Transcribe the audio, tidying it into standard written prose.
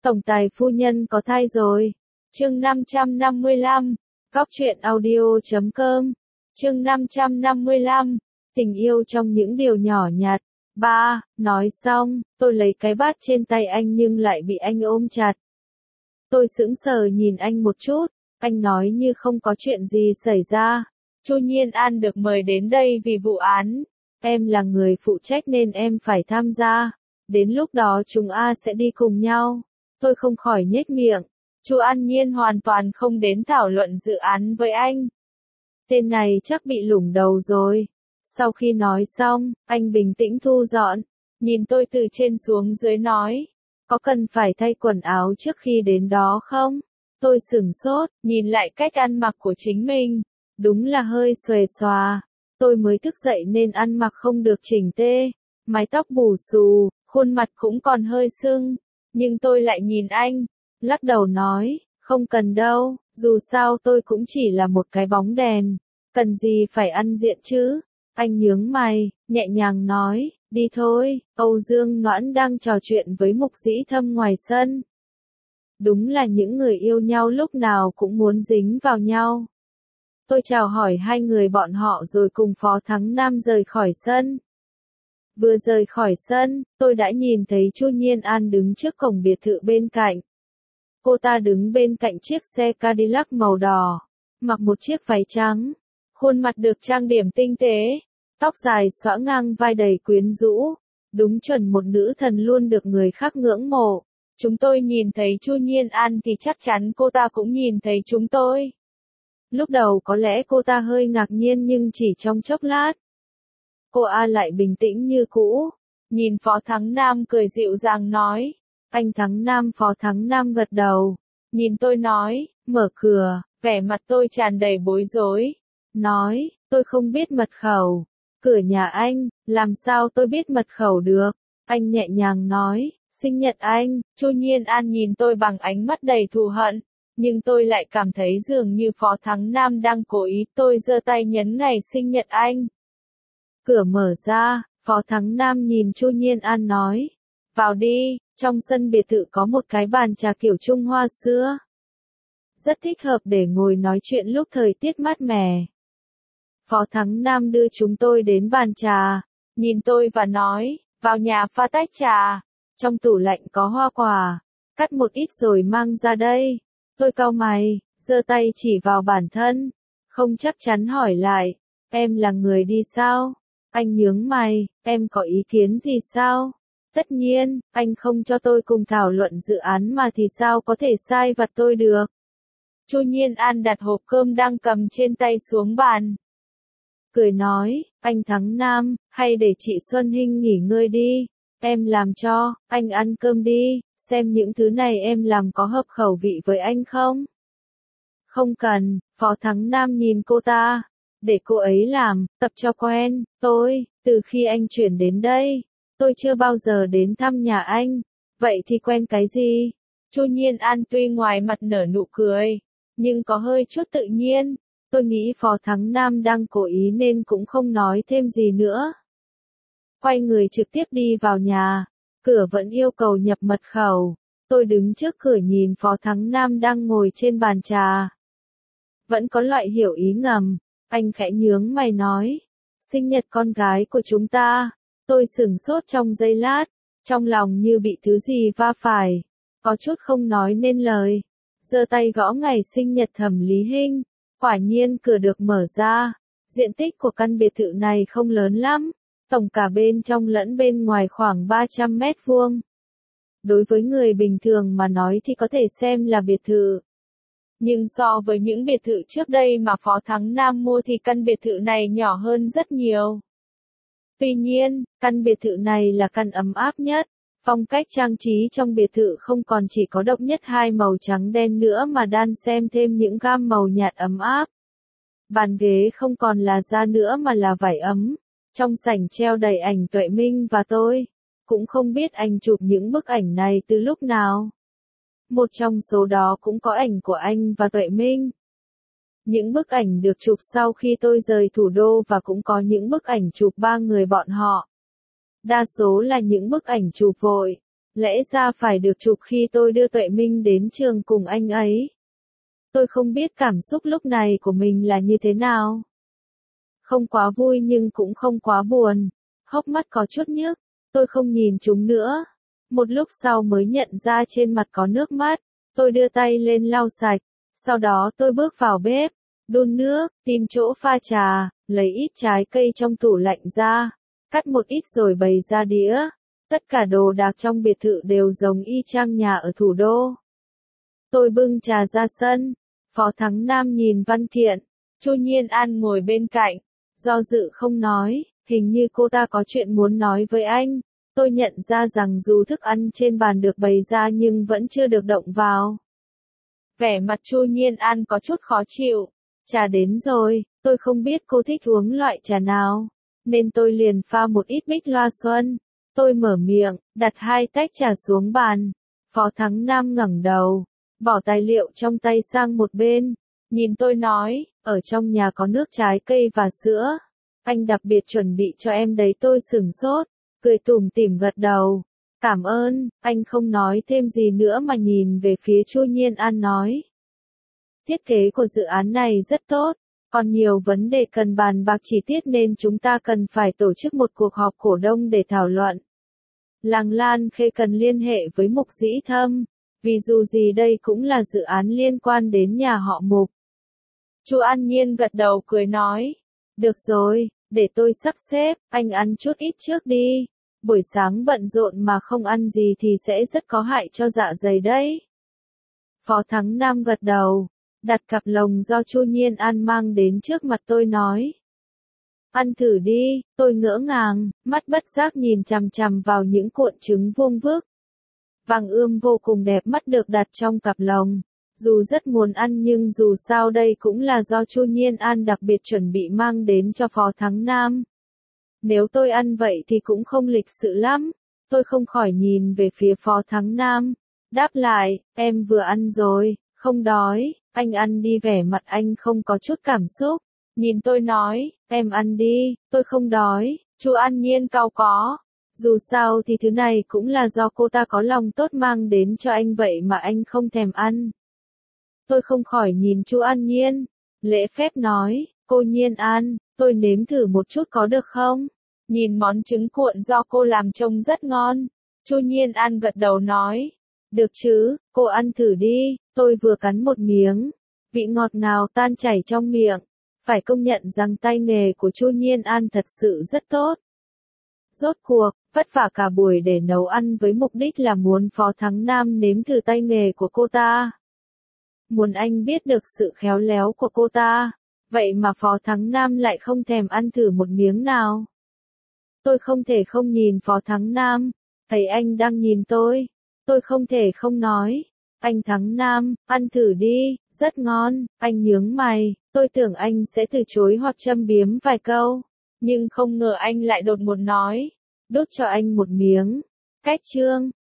Tổng tài phu nhân có thai rồi. Chương 555, Góc truyện audio.com. Chương 555, tình yêu trong những điều nhỏ nhặt. Nói xong, tôi lấy cái bát trên tay anh nhưng lại bị anh ôm chặt. Tôi sững sờ nhìn anh một chút, anh nói như không có chuyện gì xảy ra. Chu Nhiên An được mời đến đây vì vụ án. Em là người phụ trách nên em phải tham gia. Đến lúc đó chúng sẽ đi cùng nhau. Tôi không khỏi nhếch miệng. Chu An Nhiên hoàn toàn không đến thảo luận dự án với anh. Tên này chắc bị lủng đầu rồi. Sau khi nói xong, anh bình tĩnh thu dọn. Nhìn tôi từ trên xuống dưới nói. Có cần phải thay quần áo trước khi đến đó không? Tôi sửng sốt, nhìn lại cách ăn mặc của chính mình. Đúng là hơi xuề xòa. Tôi mới thức dậy nên ăn mặc không được chỉnh tê. Mái tóc bù xù, khuôn mặt cũng còn hơi sưng. Nhưng tôi lại nhìn anh, lắc đầu nói, không cần đâu, dù sao tôi cũng chỉ là một cái bóng đèn. Cần gì phải ăn diện chứ? Anh nhướng mày, nhẹ nhàng nói, đi thôi. Âu Dương Noãn đang trò chuyện với Mục Dĩ Thâm ngoài sân. Đúng là những người yêu nhau lúc nào cũng muốn dính vào nhau. Tôi chào hỏi hai người bọn họ rồi cùng Phó Thắng Nam rời khỏi sân. Vừa rời khỏi sân, tôi đã nhìn thấy Chu Nhiên An đứng trước cổng biệt thự bên cạnh. Cô ta đứng bên cạnh chiếc xe Cadillac màu đỏ, mặc một chiếc váy trắng, khuôn mặt được trang điểm tinh tế, tóc dài xõa ngang vai đầy quyến rũ, đúng chuẩn một nữ thần luôn được người khác ngưỡng mộ. Chúng tôi nhìn thấy Chu Nhiên An thì chắc chắn cô ta cũng nhìn thấy chúng tôi. Lúc đầu có lẽ cô ta hơi ngạc nhiên nhưng chỉ trong chốc lát. Cô lại bình tĩnh như cũ. Nhìn Phó Thắng Nam cười dịu dàng nói. Anh Thắng Nam. Phó Thắng Nam gật đầu. Nhìn tôi nói, mở cửa, vẻ mặt tôi tràn đầy bối rối. Nói, tôi không biết mật khẩu. Cửa nhà anh, làm sao tôi biết mật khẩu được? Anh nhẹ nhàng nói, sinh nhật anh. Chu Nhiên An nhìn tôi bằng ánh mắt đầy thù hận. Nhưng tôi lại cảm thấy dường như Phó Thắng Nam đang cố ý. Tôi giơ tay nhấn ngày sinh nhật anh. Cửa mở ra, Phó Thắng Nam nhìn Chu Nhiên An nói. Vào đi, trong sân biệt thự có một cái bàn trà kiểu Trung Hoa xưa. Rất thích hợp để ngồi nói chuyện lúc thời tiết mát mẻ. Phó Thắng Nam đưa chúng tôi đến bàn trà, nhìn tôi và nói, vào nhà pha tách trà. Trong tủ lạnh có hoa quả, cắt một ít rồi mang ra đây. Tôi cau mày, giơ tay chỉ vào bản thân, không chắc chắn hỏi lại, em là người đi sao? Anh nhướng mày, em có ý kiến gì sao? Tất nhiên, anh không cho tôi cùng thảo luận dự án mà thì sao có thể sai vặt tôi được. Chu Nhiên An đặt hộp cơm đang cầm trên tay xuống bàn. Cười nói, anh Thắng Nam, hay để chị Xuân Hinh nghỉ ngơi đi. Em làm cho, anh ăn cơm đi, xem những thứ này em làm có hợp khẩu vị với anh không? Không cần, Phó Thắng Nam nhìn cô ta. Để cô ấy làm, tập cho quen. Từ khi anh chuyển đến đây, tôi chưa bao giờ đến thăm nhà anh. Vậy thì quen cái gì? Chu Nhiên An tuy ngoài mặt nở nụ cười, nhưng có hơi chút tự nhiên. Tôi nghĩ Phó Thắng Nam đang cố ý nên cũng không nói thêm gì nữa. Quay người trực tiếp đi vào nhà, cửa vẫn yêu cầu nhập mật khẩu. Tôi đứng trước cửa nhìn Phó Thắng Nam đang ngồi trên bàn trà. Vẫn có loại hiểu ý ngầm. Anh khẽ nhướng mày nói, sinh nhật con gái của chúng ta. Tôi sửng sốt trong giây lát, trong lòng như bị thứ gì va phải, có chút không nói nên lời. Giơ tay gõ ngày sinh nhật Thẩm Lý Hinh, quả nhiên cửa được mở ra. Diện tích của căn biệt thự này không lớn lắm, tổng cả bên trong lẫn bên ngoài khoảng 300 mét vuông. Đối với người bình thường mà nói thì có thể xem là biệt thự. Nhưng so với những biệt thự trước đây mà Phó Thắng Nam mua thì căn biệt thự này nhỏ hơn rất nhiều. Tuy nhiên, căn biệt thự này là căn ấm áp nhất. Phong cách trang trí trong biệt thự không còn chỉ có độc nhất hai màu trắng đen nữa mà đan xen thêm những gam màu nhạt ấm áp. Bàn ghế không còn là da nữa mà là vải ấm. Trong sảnh treo đầy ảnh Tuệ Minh và tôi. Cũng không biết anh chụp những bức ảnh này từ lúc nào. Một trong số đó cũng có ảnh của anh và Tuệ Minh. Những bức ảnh được chụp sau khi tôi rời thủ đô và cũng có những bức ảnh chụp ba người bọn họ. Đa số là những bức ảnh chụp vội. Lẽ ra phải được chụp khi tôi đưa Tuệ Minh đến trường cùng anh ấy. Tôi không biết cảm xúc lúc này của mình là như thế nào. Không quá vui nhưng cũng không quá buồn. Hốc mắt có chút nhức, tôi không nhìn chúng nữa. Một lúc sau mới nhận ra trên mặt có nước mắt. Tôi đưa tay lên lau sạch. Sau đó tôi bước vào bếp, đun nước, tìm chỗ pha trà, lấy ít trái cây trong tủ lạnh ra, cắt một ít rồi bày ra đĩa. Tất cả đồ đạc trong biệt thự đều giống y chang nhà ở thủ đô. Tôi bưng trà ra sân. Phó Thắng Nam nhìn văn kiện. Chu Nhiên An ngồi bên cạnh. Do dự không nói, hình như cô ta có chuyện muốn nói với anh. Tôi nhận ra rằng dù thức ăn trên bàn được bày ra nhưng vẫn chưa được động vào. Vẻ mặt Chu Nhiên An có chút khó chịu. Trà đến rồi, tôi không biết cô thích uống loại trà nào, nên tôi liền pha một ít Bích Loa Xuân. Tôi mở miệng, đặt 2 tách trà xuống bàn. Phó Thắng Nam ngẩng đầu, bỏ tài liệu trong tay sang một bên, nhìn tôi nói, ở trong nhà có nước trái cây và sữa. Anh đặc biệt chuẩn bị cho em đấy. Tôi sửng sốt, cười tủm tỉm gật đầu. Cảm ơn, anh không nói thêm gì nữa mà nhìn về phía Chu Nhiên An nói. Thiết kế của dự án này rất tốt, còn nhiều vấn đề cần bàn bạc chi tiết nên chúng ta cần phải tổ chức một cuộc họp cổ đông để thảo luận. Làng Lan Khê cần liên hệ với Mục Dĩ Thâm, vì dù gì đây cũng là dự án liên quan đến nhà họ Mục. Chu An Nhiên gật đầu cười nói, được rồi, để tôi sắp xếp, anh ăn chút ít trước đi. Buổi sáng bận rộn mà không ăn gì thì sẽ rất có hại cho dạ dày đấy. Phó Thắng Nam gật đầu, đặt cặp lồng do Chu Nhiên An mang đến trước mặt tôi nói. Ăn thử đi. Tôi ngỡ ngàng, mắt bất giác nhìn chằm chằm vào những cuộn trứng vuông vức. Vàng ươm vô cùng đẹp mắt được đặt trong cặp lồng. Dù rất muốn ăn nhưng dù sao đây cũng là do Chu Nhiên An đặc biệt chuẩn bị mang đến cho Phó Thắng Nam. Nếu tôi ăn vậy thì cũng không lịch sự lắm. Tôi không khỏi nhìn về phía Phó Thắng Nam. Đáp lại, em vừa ăn rồi, không đói. Anh ăn đi. Vẻ mặt anh không có chút cảm xúc. Nhìn tôi nói, em ăn đi, tôi không đói. Chu An Nhiên cau có. Dù sao thì thứ này cũng là do cô ta có lòng tốt mang đến cho anh vậy mà anh không thèm ăn. Tôi không khỏi nhìn Chu An Nhiên. Lễ phép nói, cô Nhiên An, tôi nếm thử một chút có được không? Nhìn món trứng cuộn do cô làm trông rất ngon. Chu Nhiên An gật đầu nói, được chứ, cô ăn thử đi. Tôi vừa cắn một miếng, vị ngọt ngào tan chảy trong miệng. Phải công nhận rằng tay nghề của Chu Nhiên An thật sự rất tốt. Rốt cuộc, vất vả cả buổi để nấu ăn với mục đích là muốn Phó Thắng Nam nếm thử tay nghề của cô ta. Muốn anh biết được sự khéo léo của cô ta. Vậy mà Phó Thắng Nam lại không thèm ăn thử một miếng nào. Tôi không thể không nhìn Phó Thắng Nam. Thấy anh đang nhìn tôi không thể không nói. Anh Thắng Nam, ăn thử đi, rất ngon. Anh nhướng mày, tôi tưởng anh sẽ từ chối hoặc châm biếm vài câu. Nhưng không ngờ anh lại đột ngột nói, đút cho anh một miếng. Cách chương